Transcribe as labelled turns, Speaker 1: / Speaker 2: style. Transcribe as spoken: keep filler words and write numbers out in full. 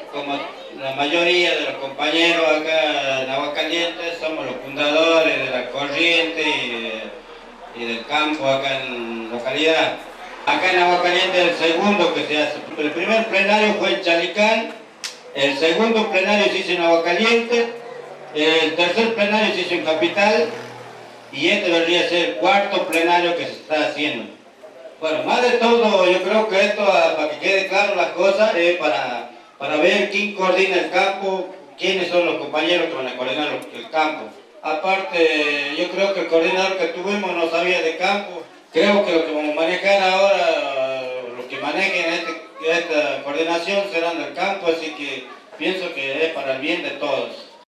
Speaker 1: como la mayoría de los compañeros acá en Aguascalientes, somos los fundadores de la corriente y, de, y del campo acá en la localidad. Acá en Aguascalientes el segundo que se hace. El primer plenario fue en Chalicán, el segundo plenario se hizo en Aguascalientes, el tercer plenario se hizo en Capital y este debería ser el cuarto plenario que se está haciendo. Bueno, más de todo, yo creo que esto, para que quede claro las cosas, es para, para ver quién coordina el campo, quiénes son los compañeros que van a coordinar el campo. Aparte, yo creo que el coordinador que tuvimos no sabía de campo. Creo que lo que vamos a manejar ahora, los que manejen este, esta coordinación serán del campo, así que pienso que es para el bien de todos.